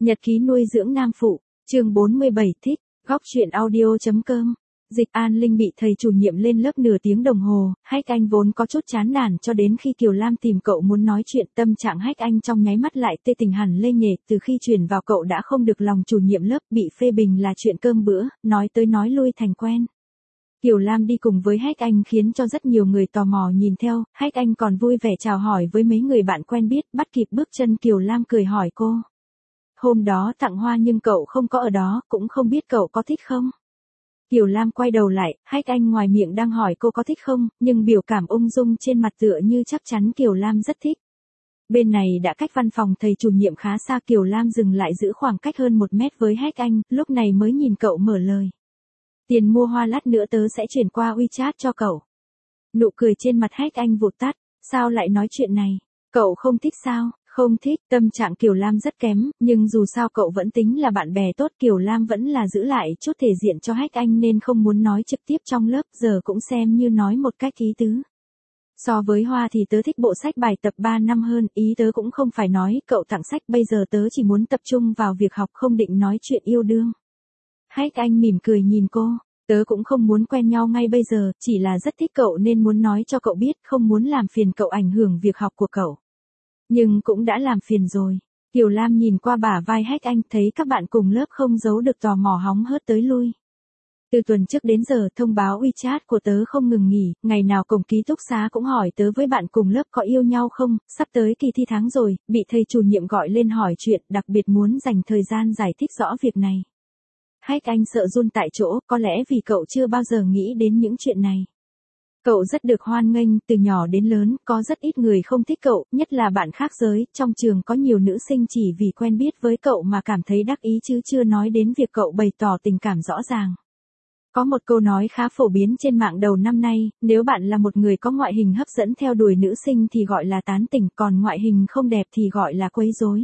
Nhật ký nuôi dưỡng nam phụ, chương 47 thích, góc truyện audio.com. Dịch An Linh bị thầy chủ nhiệm lên lớp nửa tiếng đồng hồ, Hách Anh vốn có chút chán nản cho đến khi Kiều Lam tìm cậu muốn nói chuyện, tâm trạng Hách Anh trong nháy mắt lại tê tình hẳn lê nhề, từ khi chuyển vào cậu đã không được lòng chủ nhiệm lớp, bị phê bình là chuyện cơm bữa, nói tới nói lui thành quen. Kiều Lam đi cùng với Hách Anh khiến cho rất nhiều người tò mò nhìn theo, Hách Anh còn vui vẻ chào hỏi với mấy người bạn quen biết, bắt kịp bước chân Kiều Lam cười hỏi cô. Hôm đó tặng hoa nhưng cậu không có ở đó, cũng không biết cậu có thích không? Kiều Lam quay đầu lại, Hách Anh ngoài miệng đang hỏi cô có thích không, nhưng biểu cảm ung dung trên mặt tựa như chắc chắn Kiều Lam rất thích. Bên này đã cách văn phòng thầy chủ nhiệm khá xa, Kiều Lam dừng lại giữ khoảng cách hơn 1 mét với Hách Anh, lúc này mới nhìn cậu mở lời. Tiền mua hoa lát nữa tớ sẽ chuyển qua WeChat cho cậu. Nụ cười trên mặt Hách Anh vụt tắt, sao lại nói chuyện này, cậu không thích sao? Không thích, tâm trạng Kiều Lam rất kém, nhưng dù sao cậu vẫn tính là bạn bè tốt, Kiều Lam vẫn là giữ lại chút thể diện cho Hách Anh nên không muốn nói trực tiếp trong lớp, giờ cũng xem như nói một cách ý tứ. So với hoa thì tớ thích bộ sách bài tập 3 năm hơn, ý tớ cũng không phải nói cậu tặng sách, bây giờ tớ chỉ muốn tập trung vào việc học, không định nói chuyện yêu đương. Hách Anh mỉm cười nhìn cô, tớ cũng không muốn quen nhau ngay bây giờ, chỉ là rất thích cậu nên muốn nói cho cậu biết, không muốn làm phiền cậu ảnh hưởng việc học của cậu. Nhưng cũng đã làm phiền rồi. Kiều Lam nhìn qua bả vai Hách Anh, thấy các bạn cùng lớp không giấu được tò mò hóng hớt tới lui. Từ tuần trước đến giờ thông báo WeChat của tớ không ngừng nghỉ, ngày nào cổng ký túc xá cũng hỏi tớ với bạn cùng lớp có yêu nhau không, sắp tới kỳ thi tháng rồi, bị thầy chủ nhiệm gọi lên hỏi chuyện, đặc biệt muốn dành thời gian giải thích rõ việc này. Hách Anh sợ run tại chỗ, có lẽ vì cậu chưa bao giờ nghĩ đến những chuyện này. Cậu rất được hoan nghênh, từ nhỏ đến lớn, có rất ít người không thích cậu, nhất là bạn khác giới, trong trường có nhiều nữ sinh chỉ vì quen biết với cậu mà cảm thấy đắc ý chứ chưa nói đến việc cậu bày tỏ tình cảm rõ ràng. Có một câu nói khá phổ biến trên mạng đầu năm nay, nếu bạn là một người có ngoại hình hấp dẫn theo đuổi nữ sinh thì gọi là tán tỉnh, còn ngoại hình không đẹp thì gọi là quấy rối.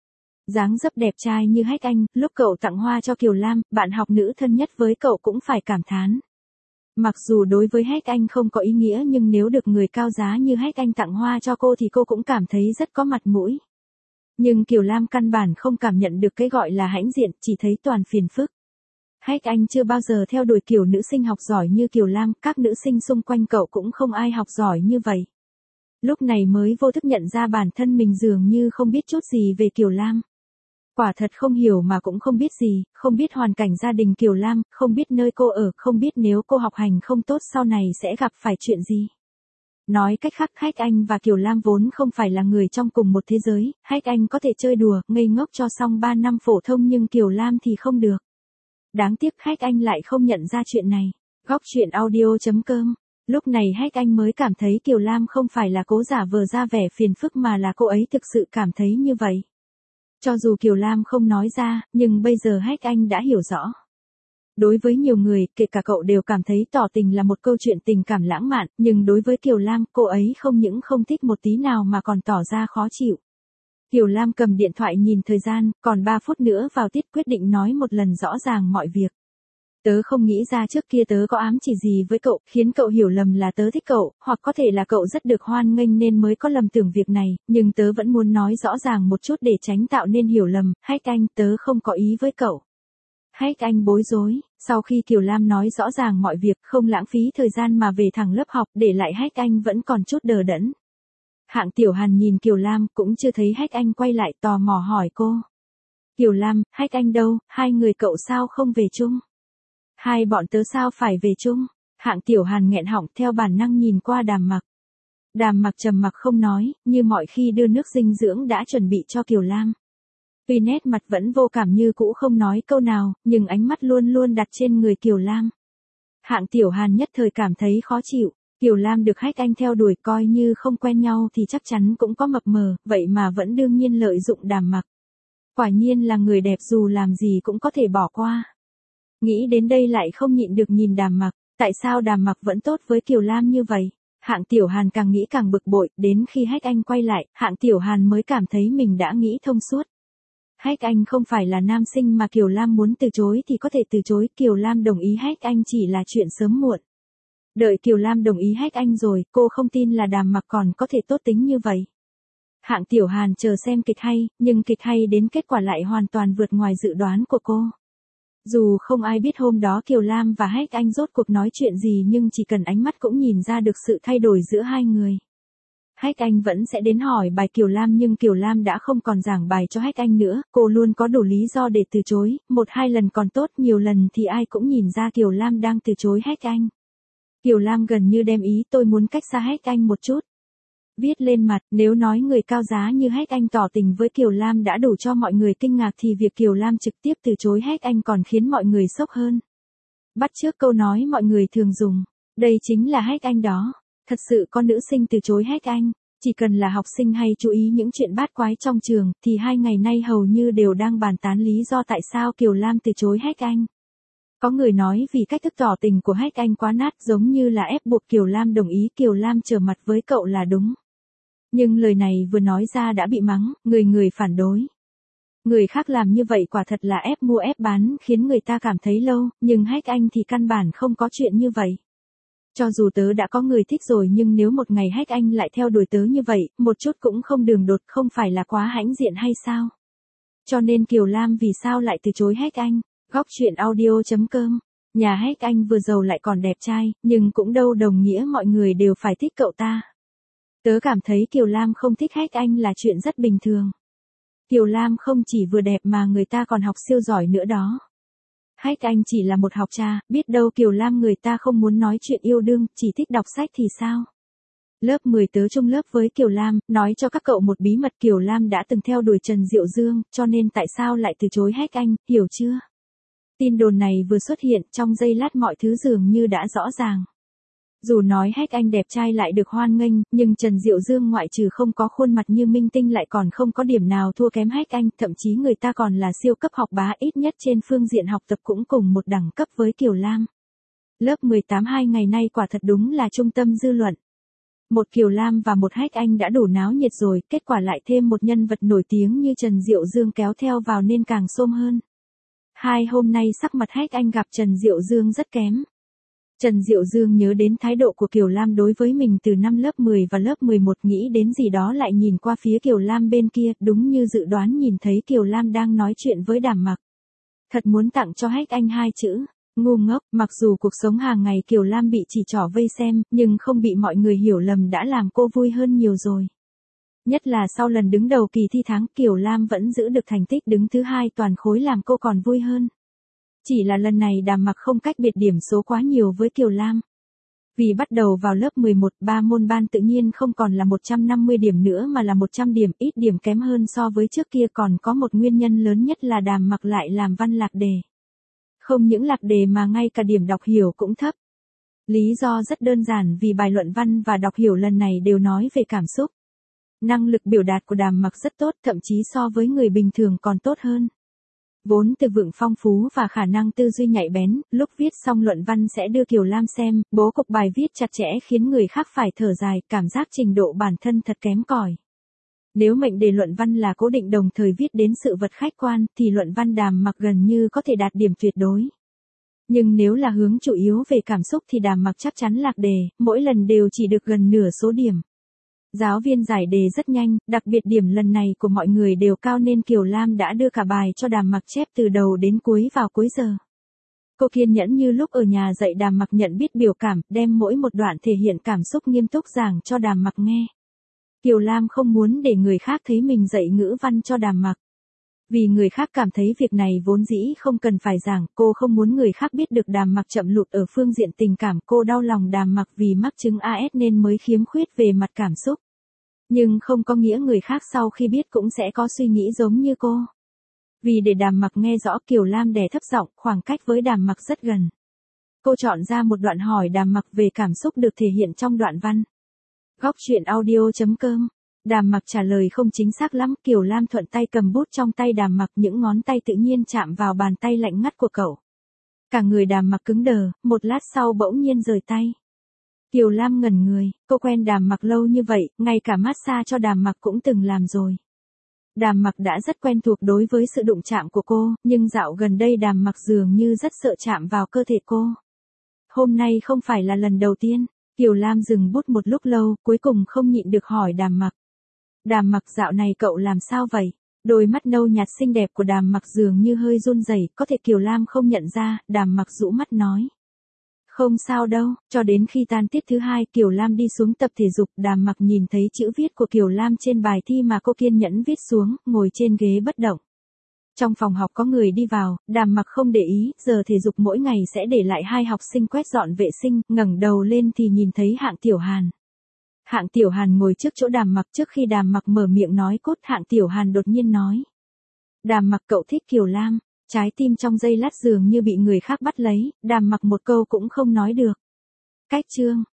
Dáng dấp đẹp trai như Hách Anh, lúc cậu tặng hoa cho Kiều Lam, bạn học nữ thân nhất với cậu cũng phải cảm thán. Mặc dù đối với Hách Anh không có ý nghĩa nhưng nếu được người cao giá như Hách Anh tặng hoa cho cô thì cô cũng cảm thấy rất có mặt mũi. Nhưng Kiều Lam căn bản không cảm nhận được cái gọi là hãnh diện, chỉ thấy toàn phiền phức. Hách Anh chưa bao giờ theo đuổi kiểu nữ sinh học giỏi như Kiều Lam, các nữ sinh xung quanh cậu cũng không ai học giỏi như vậy. Lúc này mới vô thức nhận ra bản thân mình dường như không biết chút gì về Kiều Lam. Quả thật không hiểu mà cũng không biết gì, không biết hoàn cảnh gia đình Kiều Lam, không biết nơi cô ở, không biết nếu cô học hành không tốt sau này sẽ gặp phải chuyện gì. Nói cách khác, Hách Anh và Kiều Lam vốn không phải là người trong cùng một thế giới, Hách Anh có thể chơi đùa, ngây ngốc cho xong 3 năm phổ thông nhưng Kiều Lam thì không được. Đáng tiếc Hách Anh lại không nhận ra chuyện này. Góc truyện audio.com. Lúc này Hách Anh mới cảm thấy Kiều Lam không phải là cố giả vờ ra vẻ phiền phức mà là cô ấy thực sự cảm thấy như vậy. Cho dù Kiều Lam không nói ra, nhưng bây giờ Hách Anh đã hiểu rõ. Đối với nhiều người, kể cả cậu đều cảm thấy tỏ tình là một câu chuyện tình cảm lãng mạn, nhưng đối với Kiều Lam, cô ấy không những không thích một tí nào mà còn tỏ ra khó chịu. Kiều Lam cầm điện thoại nhìn thời gian, còn 3 phút nữa vào tiết, quyết định nói một lần rõ ràng mọi việc. Tớ không nghĩ ra trước kia tớ có ám chỉ gì với cậu, khiến cậu hiểu lầm là tớ thích cậu, hoặc có thể là cậu rất được hoan nghênh nên mới có lầm tưởng việc này, nhưng tớ vẫn muốn nói rõ ràng một chút để tránh tạo nên hiểu lầm. Hách Anh, tớ không có ý với cậu. Hách Anh bối rối, sau khi Kiều Lam nói rõ ràng mọi việc, không lãng phí thời gian mà về thẳng lớp học, để lại Hách Anh vẫn còn chút đờ đẫn. Hạng Tiểu Hàn nhìn Kiều Lam, cũng chưa thấy Hách Anh quay lại, tò mò hỏi cô. Kiều Lam, Hách Anh đâu, hai người cậu sao không về chung? Hai bọn tớ sao phải về chung? Hạng Tiểu Hàn nghẹn họng, theo bản năng nhìn qua Đàm Mặc. Đàm Mặc trầm mặc không nói, như mọi khi đưa nước dinh dưỡng đã chuẩn bị cho Kiều Lam. Tuy nét mặt vẫn vô cảm như cũ, không nói câu nào, nhưng ánh mắt luôn luôn đặt trên người Kiều Lam. Hạng Tiểu Hàn nhất thời cảm thấy khó chịu. Kiều Lam được Hách Anh theo đuổi, coi như không quen nhau thì chắc chắn cũng có mập mờ, vậy mà vẫn đương nhiên lợi dụng Đàm Mặc. Quả nhiên là người đẹp dù làm gì cũng có thể bỏ qua. Nghĩ đến đây lại không nhịn được nhìn Đàm Mặc, tại sao Đàm Mặc vẫn tốt với Kiều Lam như vậy? Hạng Tiểu Hàn càng nghĩ càng bực bội, đến khi Hách Anh quay lại, Hạng Tiểu Hàn mới cảm thấy mình đã nghĩ thông suốt. Hách Anh không phải là nam sinh mà Kiều Lam muốn từ chối thì có thể từ chối, Kiều Lam đồng ý Hách Anh chỉ là chuyện sớm muộn. Đợi Kiều Lam đồng ý Hách Anh rồi, cô không tin là Đàm Mặc còn có thể tốt tính như vậy. Hạng Tiểu Hàn chờ xem kịch hay, nhưng kịch hay đến kết quả lại hoàn toàn vượt ngoài dự đoán của cô. Dù không ai biết hôm đó Kiều Lam và Hách Anh rốt cuộc nói chuyện gì nhưng chỉ cần ánh mắt cũng nhìn ra được sự thay đổi giữa hai người. Hách Anh vẫn sẽ đến hỏi bài Kiều Lam nhưng Kiều Lam đã không còn giảng bài cho Hách Anh nữa, cô luôn có đủ lý do để từ chối, một hai lần còn tốt, nhiều lần thì ai cũng nhìn ra Kiều Lam đang từ chối Hách Anh. Kiều Lam gần như đem ý tôi muốn cách xa Hách Anh một chút viết lên mặt, nếu nói người cao giá như Hách Anh tỏ tình với Kiều Lam đã đủ cho mọi người kinh ngạc thì việc Kiều Lam trực tiếp từ chối Hách Anh còn khiến mọi người sốc hơn. Bắt chước câu nói mọi người thường dùng, đây chính là Hách Anh đó. Thật sự có nữ sinh từ chối Hách Anh, chỉ cần là học sinh hay chú ý những chuyện bát quái trong trường thì 2 ngày nay hầu như đều đang bàn tán lý do tại sao Kiều Lam từ chối Hách Anh. Có người nói vì cách thức tỏ tình của Hách Anh quá nát, giống như là ép buộc Kiều Lam đồng ý Kiều Lam trở mặt với cậu là đúng. Nhưng lời này vừa nói ra đã bị mắng, người phản đối. Người khác làm như vậy quả thật là ép mua ép bán khiến người ta cảm thấy lâu, nhưng Hách Anh thì căn bản không có chuyện như vậy. Cho dù tớ đã có người thích rồi nhưng nếu một ngày Hách Anh lại theo đuổi tớ như vậy, một chút cũng không đường đột, không phải là quá hãnh diện hay sao? Cho nên Kiều Lam vì sao lại từ chối Hách Anh? Góc truyện audio.com. Nhà Hách Anh vừa giàu lại còn đẹp trai, nhưng cũng đâu đồng nghĩa mọi người đều phải thích cậu ta. Tớ cảm thấy Kiều Lam không thích Hách Anh là chuyện rất bình thường. Kiều Lam không chỉ vừa đẹp mà người ta còn học siêu giỏi nữa đó. Hách Anh chỉ là một học trò, biết đâu Kiều Lam người ta không muốn nói chuyện yêu đương, chỉ thích đọc sách thì sao? Lớp 10 tớ chung lớp với Kiều Lam, nói cho các cậu một bí mật, Kiều Lam đã từng theo đuổi Trần Diệu Dương, cho nên tại sao lại từ chối Hách Anh, hiểu chưa? Tin đồn này vừa xuất hiện, trong giây lát mọi thứ dường như đã rõ ràng. Dù nói Hách Anh đẹp trai lại được hoan nghênh, nhưng Trần Diệu Dương ngoại trừ không có khuôn mặt như minh tinh lại còn không có điểm nào thua kém Hách Anh, thậm chí người ta còn là siêu cấp học bá, ít nhất trên phương diện học tập cũng cùng một đẳng cấp với Kiều Lam. Lớp 18 2 ngày nay quả thật đúng là trung tâm dư luận. Một Kiều Lam và một Hách Anh đã đủ náo nhiệt rồi, kết quả lại thêm một nhân vật nổi tiếng như Trần Diệu Dương kéo theo vào nên càng xôm hơn. Hôm nay sắc mặt Hách Anh gặp Trần Diệu Dương rất kém. Trần Diệu Dương nhớ đến thái độ của Kiều Lam đối với mình từ năm lớp 10 và lớp 11, nghĩ đến gì đó lại nhìn qua phía Kiều Lam bên kia, đúng như dự đoán nhìn thấy Kiều Lam đang nói chuyện với Đàm Mặc. Thật muốn tặng cho Hách Anh 2 chữ, ngu ngốc. Mặc dù cuộc sống hàng ngày Kiều Lam bị chỉ trỏ vây xem, nhưng không bị mọi người hiểu lầm đã làm cô vui hơn nhiều rồi. Nhất là sau lần đứng đầu kỳ thi tháng, Kiều Lam vẫn giữ được thành tích đứng thứ 2 toàn khối làm cô còn vui hơn. Chỉ là lần này Đàm Mặc không cách biệt điểm số quá nhiều với Kiều Lam. Vì bắt đầu vào lớp 11, 3 môn ban tự nhiên không còn là 150 điểm nữa mà là 100 điểm, ít điểm kém hơn so với trước kia, còn có một nguyên nhân lớn nhất là Đàm Mặc lại làm văn lạc đề. Không những lạc đề mà ngay cả điểm đọc hiểu cũng thấp. Lý do rất đơn giản, vì bài luận văn và đọc hiểu lần này đều nói về cảm xúc. Năng lực biểu đạt của Đàm Mặc rất tốt, thậm chí so với người bình thường còn tốt hơn. Vốn từ vựng phong phú và khả năng tư duy nhạy bén, lúc viết xong luận văn sẽ đưa Kiều Lam xem, bố cục bài viết chặt chẽ khiến người khác phải thở dài, cảm giác trình độ bản thân thật kém cỏi. Nếu mệnh đề luận văn là cố định đồng thời viết đến sự vật khách quan, thì luận văn Đàm Mặc gần như có thể đạt điểm tuyệt đối. Nhưng nếu là hướng chủ yếu về cảm xúc thì Đàm Mặc chắc chắn lạc đề, mỗi lần đều chỉ được gần nửa số điểm. Giáo viên giải đề rất nhanh, đặc biệt điểm lần này của mọi người đều cao nên Kiều Lam đã đưa cả bài cho Đàm Mặc chép từ đầu đến cuối vào cuối giờ. Cô kiên nhẫn như lúc ở nhà dạy Đàm Mặc nhận biết biểu cảm, đem mỗi một đoạn thể hiện cảm xúc nghiêm túc giảng cho Đàm Mặc nghe. Kiều Lam không muốn để người khác thấy mình dạy ngữ văn cho Đàm Mặc. Vì người khác cảm thấy việc này vốn dĩ không cần phải giảng, cô không muốn người khác biết được Đàm Mặc chậm lụt ở phương diện tình cảm, cô đau lòng Đàm Mặc vì mắc chứng AS nên mới khiếm khuyết về mặt cảm xúc. Nhưng không có nghĩa người khác sau khi biết cũng sẽ có suy nghĩ giống như cô. Vì để Đàm Mặc nghe rõ, Kiều Lam đè thấp giọng, khoảng cách với Đàm Mặc rất gần. Cô chọn ra một đoạn hỏi Đàm Mặc về cảm xúc được thể hiện trong đoạn văn. Góc truyện audio.com. Đàm Mặc trả lời không chính xác lắm, Kiều Lam thuận tay cầm bút trong tay Đàm Mặc, những ngón tay tự nhiên chạm vào bàn tay lạnh ngắt của cậu. Cả người Đàm Mặc cứng đờ, một lát sau bỗng nhiên rời tay. Kiều Lam ngẩn người, cô quen Đàm Mặc lâu như vậy, ngay cả massage cho Đàm Mặc cũng từng làm rồi. Đàm Mặc đã rất quen thuộc đối với sự đụng chạm của cô, nhưng dạo gần đây Đàm Mặc dường như rất sợ chạm vào cơ thể cô. Hôm nay không phải là lần đầu tiên. Kiều Lam dừng bút một lúc lâu, cuối cùng không nhịn được hỏi Đàm Mặc. Đàm Mặc dạo này cậu làm sao vậy? Đôi mắt nâu nhạt xinh đẹp của Đàm Mặc dường như hơi run rẩy, có thể Kiều Lam không nhận ra, Đàm Mặc rũ mắt nói. Không sao đâu, cho đến khi tan tiết thứ hai Kiều Lam đi xuống tập thể dục, Đàm Mặc nhìn thấy chữ viết của Kiều Lam trên bài thi mà cô kiên nhẫn viết xuống, ngồi trên ghế bất động. Trong phòng học có người đi vào, Đàm Mặc không để ý, giờ thể dục mỗi ngày sẽ để lại 2 học sinh quét dọn vệ sinh, ngẩng đầu lên thì nhìn thấy Hạng Tiểu Hàn. Hạng Tiểu Hàn ngồi trước chỗ Đàm Mặc, trước khi Đàm Mặc mở miệng nói cốt Hạng Tiểu Hàn đột nhiên nói. Đàm Mặc cậu thích Kiều Lam, trái tim trong giây lát dường như bị người khác bắt lấy, Đàm Mặc một câu cũng không nói được. Cách chương